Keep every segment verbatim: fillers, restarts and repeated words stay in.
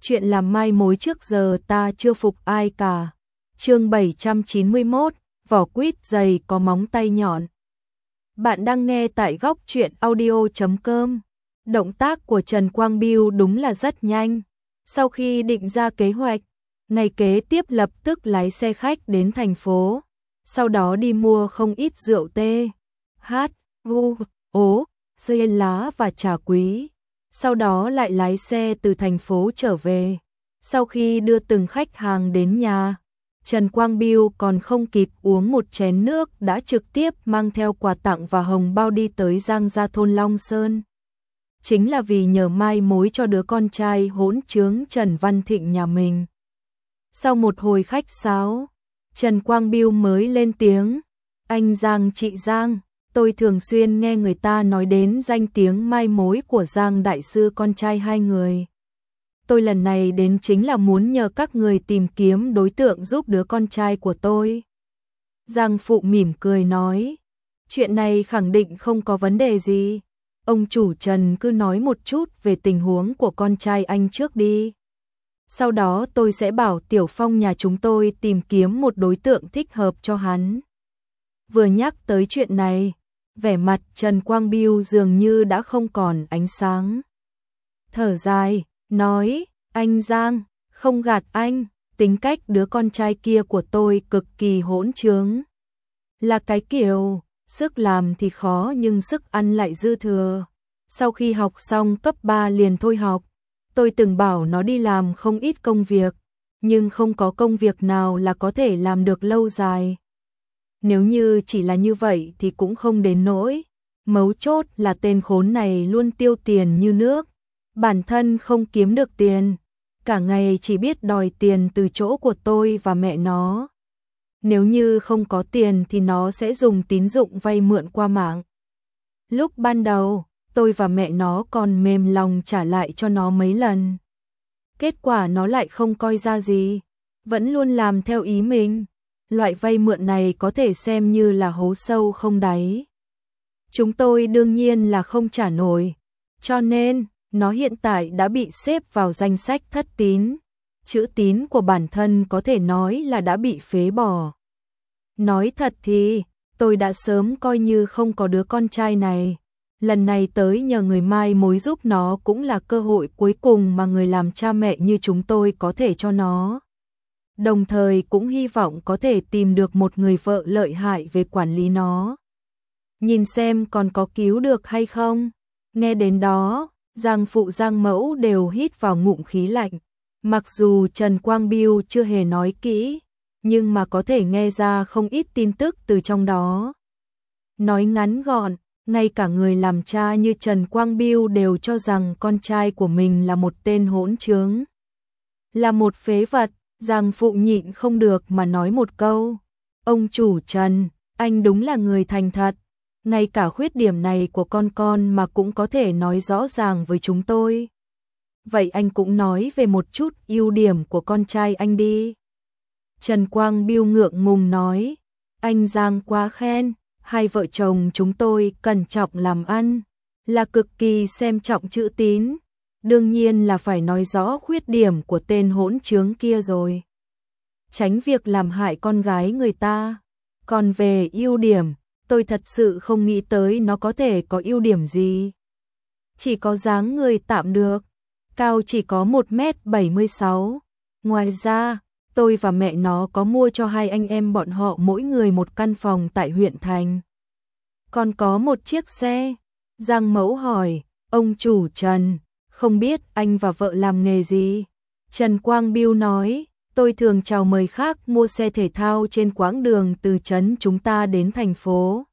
chuyện làm mai mối trước giờ ta chưa phục ai cả. Chương bảy trăm chín mươi mốt, vỏ quýt dày có móng tay nhọn. Bạn đang nghe tại góc truyện audio chấm com. Động tác của Trần Quang Biêu đúng là rất nhanh. Sau khi định ra kế hoạch, ngày kế tiếp lập tức lái xe khách đến thành phố, sau đó đi mua không ít rượu tê, hát, vu, ố, dây lá và trà quý. Sau đó lại lái xe từ thành phố trở về. Sau khi đưa từng khách hàng đến nhà, Trần Quang Biêu còn không kịp uống một chén nước đã trực tiếp mang theo quà tặng và hồng bao đi tới Giang Gia thôn Long Sơn. Chính là vì nhờ mai mối cho đứa con trai hỗn trướng Trần Văn Thịnh nhà mình. Sau một hồi khách sáo, Trần Quang Biêu mới lên tiếng, anh Giang chị Giang, tôi thường xuyên nghe người ta nói đến danh tiếng mai mối của Giang đại sư con trai hai người. Tôi lần này đến chính là muốn nhờ các người tìm kiếm đối tượng giúp đứa con trai của tôi. Giang phụ mỉm cười nói, chuyện này khẳng định không có vấn đề gì. Ông chủ Trần cứ nói một chút về tình huống của con trai anh trước đi. Sau đó tôi sẽ bảo Tiểu Phong nhà chúng tôi tìm kiếm một đối tượng thích hợp cho hắn. Vừa nhắc tới chuyện này, vẻ mặt Trần Quang Biêu dường như đã không còn ánh sáng. Thở dài, nói, anh Giang, không gạt anh, tính cách đứa con trai kia của tôi cực kỳ hỗn trướng. Là cái kiểu, sức làm thì khó nhưng sức ăn lại dư thừa. Sau khi học xong cấp ba liền thôi học, tôi từng bảo nó đi làm không ít công việc, nhưng không có công việc nào là có thể làm được lâu dài. Nếu như chỉ là như vậy thì cũng không đến nỗi. Mấu chốt là tên khốn này luôn tiêu tiền như nước. Bản thân không kiếm được tiền, cả ngày chỉ biết đòi tiền từ chỗ của tôi và mẹ nó. Nếu như không có tiền thì nó sẽ dùng tín dụng vay mượn qua mạng. Lúc ban đầu, tôi và mẹ nó còn mềm lòng trả lại cho nó mấy lần. Kết quả nó lại không coi ra gì, vẫn luôn làm theo ý mình. Loại vay mượn này có thể xem như là hố sâu không đáy. Chúng tôi đương nhiên là không trả nổi, cho nên nó hiện tại đã bị xếp vào danh sách thất tín. Chữ tín của bản thân có thể nói là đã bị phế bỏ. Nói thật thì, tôi đã sớm coi như không có đứa con trai này. Lần này tới nhờ người mai mối giúp nó cũng là cơ hội cuối cùng mà người làm cha mẹ như chúng tôi có thể cho nó. Đồng thời cũng hy vọng có thể tìm được một người vợ lợi hại về quản lý nó. Nhìn xem còn có cứu được hay không. Nghe đến đó, Giang phụ Giang mẫu đều hít vào ngụm khí lạnh. Mặc dù Trần Quang Biêu chưa hề nói kỹ, nhưng mà có thể nghe ra không ít tin tức từ trong đó. Nói ngắn gọn, ngay cả người làm cha như Trần Quang Biêu đều cho rằng con trai của mình là một tên hỗn trướng. Là một phế vật. Giang phụ nhịn không được mà nói một câu, ông chủ Trần, anh đúng là người thành thật, ngay cả khuyết điểm này của con con mà cũng có thể nói rõ ràng với chúng tôi. Vậy anh cũng nói về một chút ưu điểm của con trai anh đi. Trần Quang Biêu ngượng ngùng nói, anh Giang quá khen, hai vợ chồng chúng tôi cẩn trọng làm ăn, là cực kỳ xem trọng chữ tín. Đương nhiên là phải nói rõ khuyết điểm của tên hỗn trướng kia rồi. Tránh việc làm hại con gái người ta. Còn về ưu điểm, tôi thật sự không nghĩ tới nó có thể có ưu điểm gì. Chỉ có dáng người tạm được, cao chỉ có một mét bảy mươi sáu. Ngoài ra, tôi và mẹ nó có mua cho hai anh em bọn họ mỗi người một căn phòng tại huyện thành. Còn có một chiếc xe. Giang mẫu hỏi, ông chủ Trần, không biết anh và vợ làm nghề gì? Trần Quang Biêu nói, tôi thường chào mời khác mua xe thể thao trên quãng đường từ trấn chúng ta đến thành phố.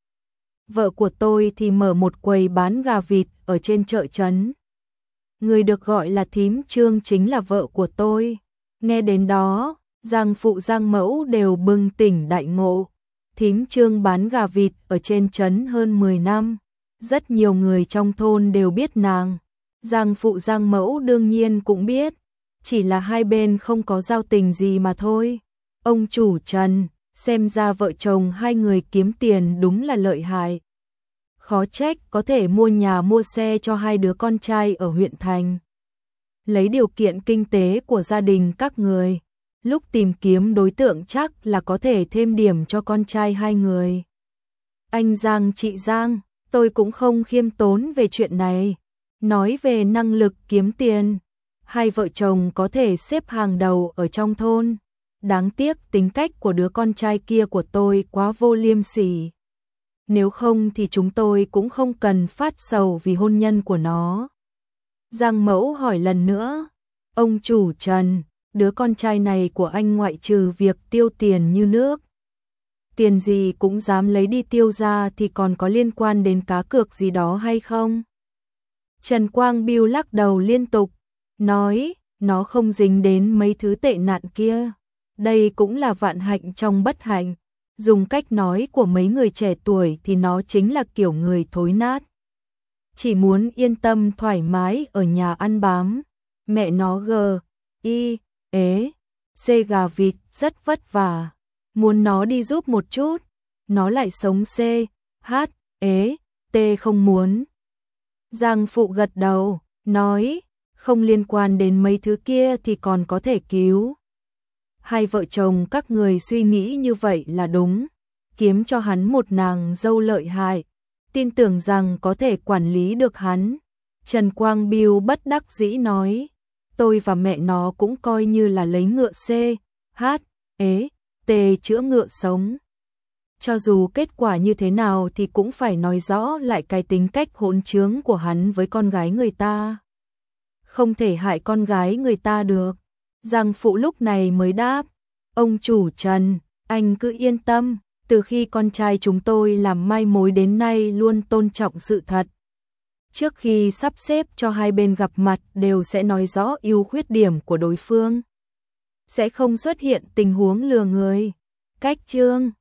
Vợ của tôi thì mở một quầy bán gà vịt ở trên chợ trấn. Người được gọi là thím Trương chính là vợ của tôi. Nghe đến đó, Giang phụ Giang mẫu đều bừng tỉnh đại ngộ. Thím Trương bán gà vịt ở trên trấn hơn mười năm. Rất nhiều người trong thôn đều biết nàng. Giang phụ Giang mẫu đương nhiên cũng biết, chỉ là hai bên không có giao tình gì mà thôi. Ông chủ Trần, xem ra vợ chồng hai người kiếm tiền đúng là lợi hại. Khó trách có thể mua nhà mua xe cho hai đứa con trai ở huyện thành. lấy điều kiện kinh tế của gia đình các người, lúc tìm kiếm đối tượng chắc là có thể thêm điểm cho con trai hai người. Anh Giang chị Giang, tôi cũng không khiêm tốn về chuyện này. Nói về năng lực kiếm tiền, hai vợ chồng có thể xếp hàng đầu ở trong thôn. Đáng tiếc tính cách của đứa con trai kia của tôi quá vô liêm sỉ. Nếu không thì chúng tôi cũng không cần phát sầu vì hôn nhân của nó. Giang Mẫu hỏi lần nữa, ông chủ Trần, đứa con trai này của anh ngoại trừ việc tiêu tiền như nước, tiền gì cũng dám lấy đi tiêu ra thì còn có liên quan đến cá cược gì đó hay không? Trần Quang Biêu lắc đầu liên tục, nói, nó không dính đến mấy thứ tệ nạn kia. Đây cũng là vạn hạnh trong bất hạnh. Dùng cách nói của mấy người trẻ tuổi thì nó chính là kiểu người thối nát. Chỉ muốn yên tâm thoải mái ở nhà ăn bám. Mẹ nó gờ, y, ế, xê gà vịt rất vất vả. Muốn nó đi giúp một chút, nó lại sống C, H, ế, T không muốn. Giang Phụ gật đầu, nói, không liên quan đến mấy thứ kia thì còn có thể cứu. Hai vợ chồng các người suy nghĩ như vậy là đúng, kiếm cho hắn một nàng dâu lợi hại, tin tưởng rằng có thể quản lý được hắn. Trần Quang Biêu bất đắc dĩ nói, tôi và mẹ nó cũng coi như là lấy ngựa C, H, ế, T chữa ngựa sống. Cho dù kết quả như thế nào thì cũng phải nói rõ lại cái tính cách hỗn trướng của hắn với con gái người ta. Không thể hại con gái người ta được. Giang Phụ lúc này mới đáp, ông chủ Trần, anh cứ yên tâm, từ khi con trai chúng tôi làm mai mối đến nay luôn tôn trọng sự thật. Trước khi sắp xếp cho hai bên gặp mặt đều sẽ nói rõ ưu khuyết điểm của đối phương. Sẽ không xuất hiện tình huống lừa người. Cách chương